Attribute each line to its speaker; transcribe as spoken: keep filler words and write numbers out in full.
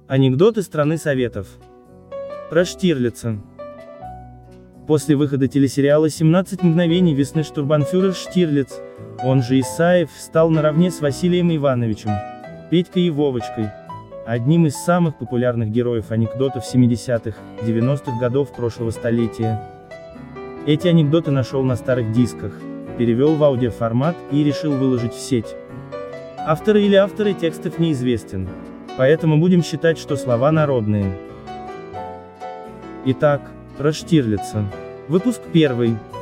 Speaker 1: Анекдоты страны Советов. Про Штирлица. После выхода телесериала «семнадцать мгновений весны» штурбанфюрер Штирлиц, он же Исаев, стал наравне с Василием Ивановичем, Петькой и Вовочкой одним из самых популярных героев анекдотов семидесятых, девяностых годов прошлого столетия. Эти анекдоты нашел на старых дисках, перевел в аудиоформат и решил выложить в сеть. Авторы или авторы текстов неизвестен, поэтому будем считать, что слова народные. Итак, про Штирлица. Выпуск первый.